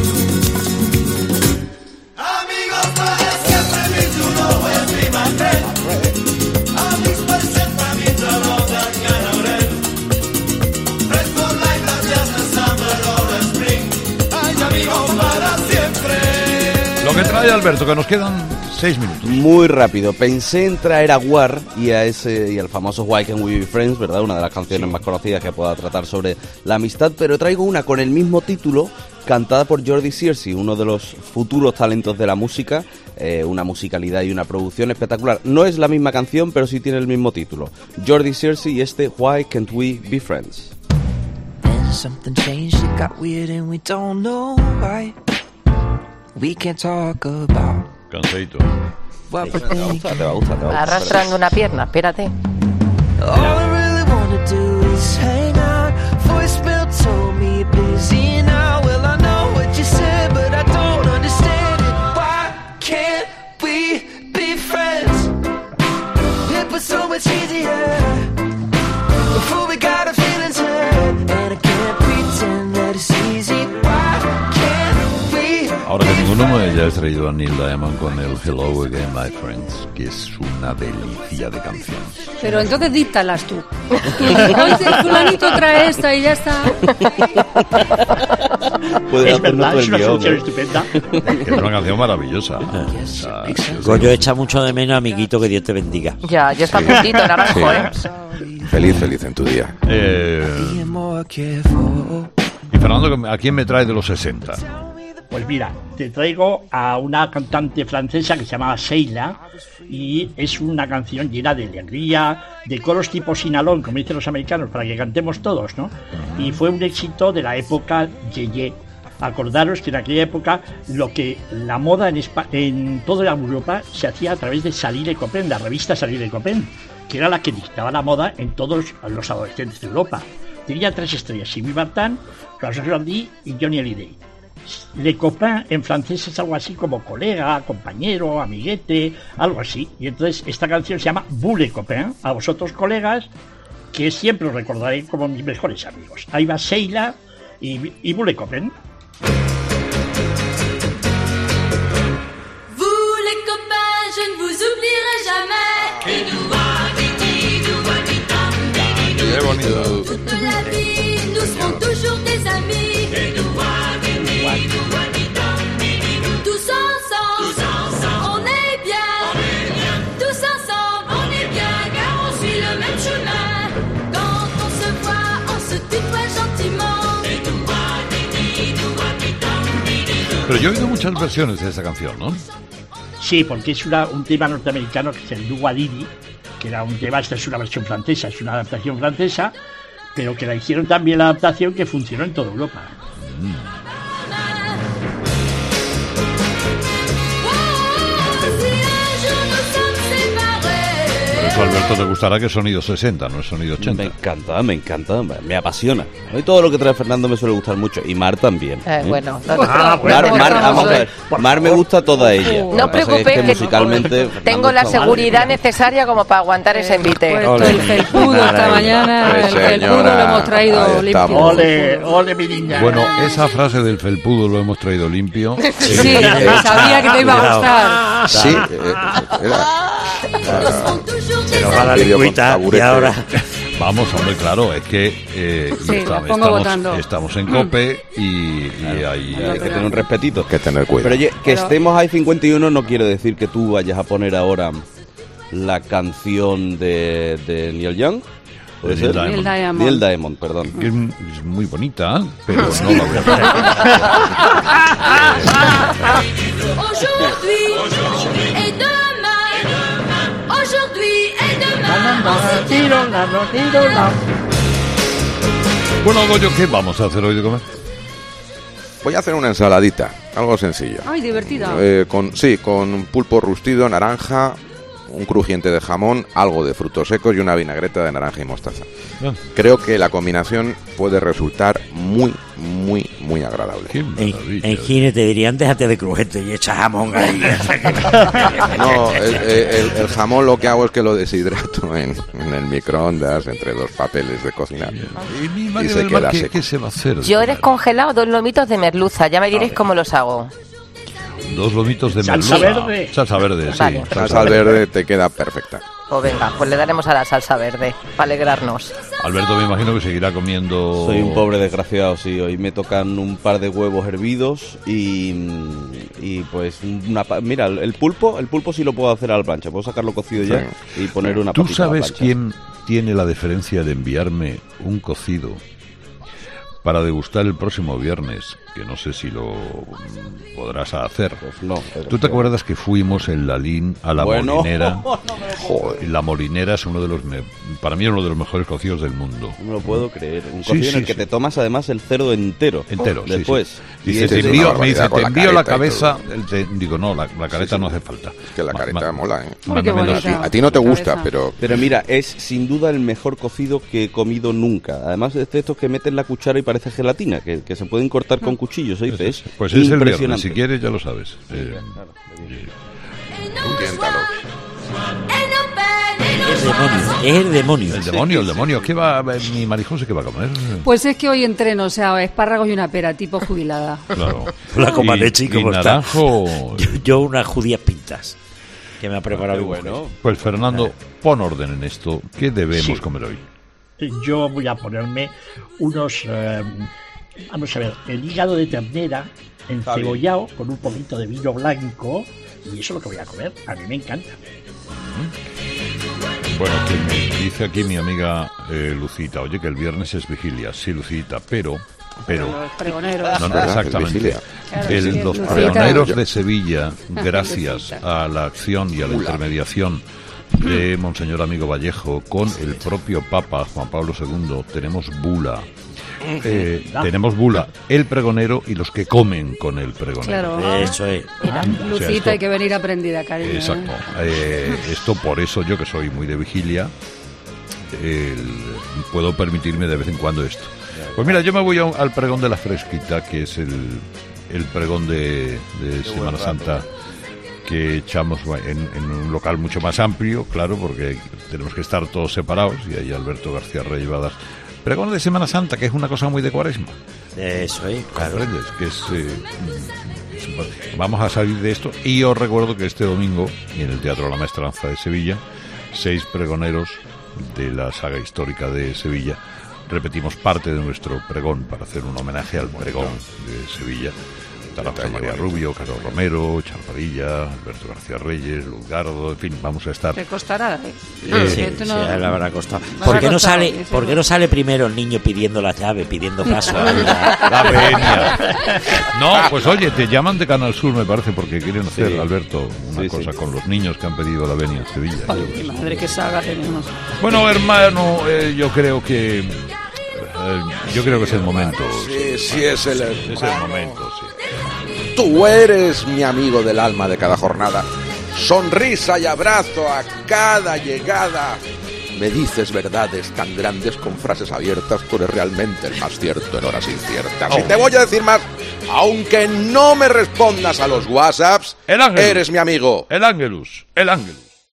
Amigos para siempre, mi you know will be my friend. Amigos para siempre, mi you know that can oren. Friends for life, not just a summer or a spring. Ay, amigos para siempre. Lo que trae Alberto, que nos quedan seis minutos. Muy rápido. Pensé en traer a War y a ese y al famoso Why Can't We Be Friends, ¿verdad? Una de las canciones sí. más conocidas que pueda tratar sobre la amistad, pero traigo una con el mismo título, cantada por Jordi Searcy, uno de los futuros talentos de la música, eh, una musicalidad y una producción espectacular. No es la misma canción, pero sí tiene el mismo título. Jordi Searcy y este Why Can't We Be Friends. And something changed, it got weird and we don't know why. We can't talk about. Cansadito. Te va a gustar, te va a gustar, te va a gustar. Arrastrando una pierna, espérate. All I really wanna do is hang out. Voicemail told me busy now. Well, I know what you said, but I don't understand it. Why can't we be friends? It was so much easier before we got our feelings hurt, and I can't pretend that it's easy. Why can't we Ahora que ninguno me haya traído a Neil Diamond con el Hello Again My Friends, que es una delicia de canción. Pero entonces díctalas tú. Hoy fulanito trae esta y ya está. Es verdad, es una solución ¿eh? estupenda. Es una canción maravillosa. O sea, Goyo echa mucho de menos, amiguito, que Dios te bendiga. Ya, ya está puntito, naranjo, ¿eh? Feliz, feliz en tu día. Eh, y Fernando, ¿a quién me trae de los sesenta? Pues mira, te traigo a una cantante francesa que se llamaba Sheila y es una canción llena de alegría, de coros tipo sinalón, como dicen los americanos, para que cantemos todos, ¿no? Y fue un éxito de la época Yeye. Acordaros que en aquella época lo que la moda en, Espa- en toda Europa se hacía a través de Salir de Copen, la revista Salir de Copen, que era la que dictaba la moda en todos los adolescentes de Europa. Tenía tres estrellas, Sylvie Vartan, François Hardy y Johnny Hallyday. Le Copain en francés es algo así como colega, compañero, amiguete, algo así. Y entonces esta canción se llama Vous les copains, a vosotros colegas, que siempre os recordaré como mis mejores amigos. Ahí va Sheila y, y Vous les copains. Vous les copains, je ne vous oublierai jamais. Qué bonito. Toute la vie, nous serons toujours des amis. Tous ensemble, on est bien. Tous ensemble, on est bien, car on suit le même chemin. Quand on se voit, on se tutoie gentiment. Pero yo he oído muchas versiones de esa canción, ¿no? Sí, porque es una, un tema norteamericano que es el Dua Didi, que era un tema, esta es una versión francesa, es una adaptación francesa, pero que la hicieron también la adaptación que funcionó en toda Europa. Mm. Eso, Alberto, te gustará que es sonido sesenta, no es sonido ochenta. Me encanta, me encanta, me, me apasiona. Y todo lo que trae Fernando me suele gustar mucho. Y Mar también. Eh, ¿eh? bueno, Ah, Mar, bueno, Mar, bueno, vamos a ver. por Mar me favor. gusta toda ella. No Lo que pasa preocupes, es que que musicalmente tengo la Fernando está- seguridad necesaria como para aguantar ese envite. Puesto el felpudo esta mañana, el felpudo lo hemos traído limpio. Ole, ole, mi niña. Bueno, esa frase del felpudo lo hemos traído limpio. Sí, Eh, sabía que te iba a gustar. Sí, eh, era, Se nos va la lengüita y ahora... Vamos, hombre, claro, es que eh, Sí, está- la pongo estamos, votando. estamos en COPE y, y ahí Hay que tener un respetito. hay que tener cuidado. Pero oye, que Pero- estemos ahí cincuenta y uno no quiere decir que tú vayas a poner ahora la canción de, de Neil Young. ¿Puede Neil ser? Diamond. Neil Diamond. Neil Diamond, perdón. que es, es muy bonita, pero no la voy a poner. Aujourd'hui et demain. Aujourd'hui et demain. Bueno, Goyo, ¿qué vamos a hacer hoy de comer? Voy a hacer una ensaladita, algo sencillo. Ay, divertida. Eh, con, sí, con pulpo rustido, naranja, un crujiente de jamón, algo de frutos secos y una vinagreta de naranja y mostaza. Ah. Creo que la combinación puede resultar muy, muy, muy agradable. Qué En, maravilla. en Gine te dirían, déjate de crujiente y echa jamón ahí. No, el, el- el jamón lo que hago es que lo deshidrato en, en el microondas entre dos papeles de cocinar. ¿Y mi Y María se del Mar, queda ¿qué, seco. qué se va a hacer? Yo he descongelado dos lomitos de merluza, ya me diréis cómo los hago. Dos lomitos de Salsa merluza. verde. Salsa verde, sí. Vale. Salsa al verde te queda perfecta. Pues venga, pues le daremos a la salsa verde, para alegrarnos. Alberto, me imagino que seguirá comiendo... Soy un pobre desgraciado, sí. Hoy me tocan un par de huevos hervidos y, y pues una... pa- Mira, el pulpo, el pulpo sí lo puedo hacer a la plancha. Puedo sacarlo cocido ya y poner una ¿Tú patita a la sabes plancha. quién tiene la deferencia de enviarme un cocido para degustar el próximo viernes? Que no sé si lo mm, podrás hacer. Pues no. pero- ¿Tú te acuerdas que fuimos en Lalín a la Bueno. molinera? Joder. La molinera es uno de los... me- para mí es uno de los mejores cocidos del mundo. No me lo puedo creer. Un Sí, cocido sí, en el que sí. te tomas además el cerdo entero. Entero, sí, Después. sí. Y Dice, ese te es envío, una me dice, barbaridad con te la envío la careta y cabeza. el te- digo, no, la, la careta no hace falta. Que la Ma- careta ma- mola, ¿eh? Uy, qué mándamelo bonita. así. A ti no te Su gusta, cabeza. pero Pero mira, es sin duda el mejor cocido que he comido nunca. Además es de estos que meten la cuchara y parece gelatina, que, que se pueden cortar con cuchillos, ¿eh? Es Pues es el viernes, impresionante. si quieres ya lo sabes. Eh, inténtalo. Et nos peines El demonio, es el demonio. El demonio, el demonio. ¿Qué va, mi Marijose, qué va a comer? Pues es que hoy entreno, o sea, espárragos y una pera, tipo jubilada. Claro. La coma Y- leche y y cómo está. naranjo. Yo, yo unas judías pintas que me ha preparado mi mujer. Pues Fernando, pon orden en esto. ¿Qué debemos Sí. comer hoy? Yo voy a ponerme unos, eh, vamos a ver, el hígado de ternera encebollado con un poquito de vino blanco y eso es lo que voy a comer. A mí me encanta. Bueno, que me dice aquí mi amiga eh, Lucita, oye, que el viernes es vigilia. Sí, Lucita, pero... pero Los pregoneros. no, no, ¿Verdad? exactamente. Es vigilia. Claro, El- sí, los Lucita. pregoneros de Sevilla, Ah, gracias Lucita. a la acción y a la intermediación de Monseñor Amigo Vallejo con el propio Papa Juan Pablo segundo, tenemos bula. Eh, tenemos bula, el pregonero y los que comen con el pregonero. Claro. Eso es. Mira, O sea, Lucita, esto- hay que venir aprendida, cariño. ¿eh? Exacto. Eh, esto por eso yo, que soy muy de vigilia, el- puedo permitirme de vez en cuando esto. Pues mira, yo me voy a un- al pregón de la Fresquita, que es el, el pregón de, de Semana Santa que echamos en, en un local mucho más amplio, claro, porque tenemos que estar todos separados, y ahí Alberto García Reyes va a dar pregón de Semana Santa, que es una cosa muy de Cuaresma. Eso es, claro. ¿Comprendes? Que es, eh, es- vamos a salir de esto, y os recuerdo que este domingo, y en el Teatro La Maestranza de Sevilla, seis pregoneros de la saga histórica de Sevilla, repetimos parte de nuestro pregón para hacer un homenaje al pregón de Sevilla. Estará José María Rubio, Carlos Romero, Champadilla, Alberto García Reyes, Luzgardo, en fin, vamos a estar. Te costará, ¿eh? Sí, Porque sí, tú sí, no- a él le habrá costado. Me ¿Por habrá qué no costado, sale, sí, ¿por qué seguro. no sale primero el niño pidiendo la llave, pidiendo paso? a La venia. No, pues oye, te llaman de Canal Sur, me parece, porque quieren hacer, Sí. Alberto, una Sí, cosa sí. con los niños que han pedido la venia en Sevilla. Ay, mi madre, qué saga tenemos. Bueno, hermano, eh, yo creo que eh, yo creo que es el momento. Sí, sí, es el Es el momento, sí. Tú eres mi amigo del alma de cada jornada. Sonrisa y abrazo a cada llegada. Me dices verdades tan grandes con frases abiertas. Tú eres realmente el más cierto en horas inciertas. Y Oh. te voy a decir más. Aunque no me respondas a los WhatsApps, El ángel. eres mi amigo. El Ángelus, el Ángelus.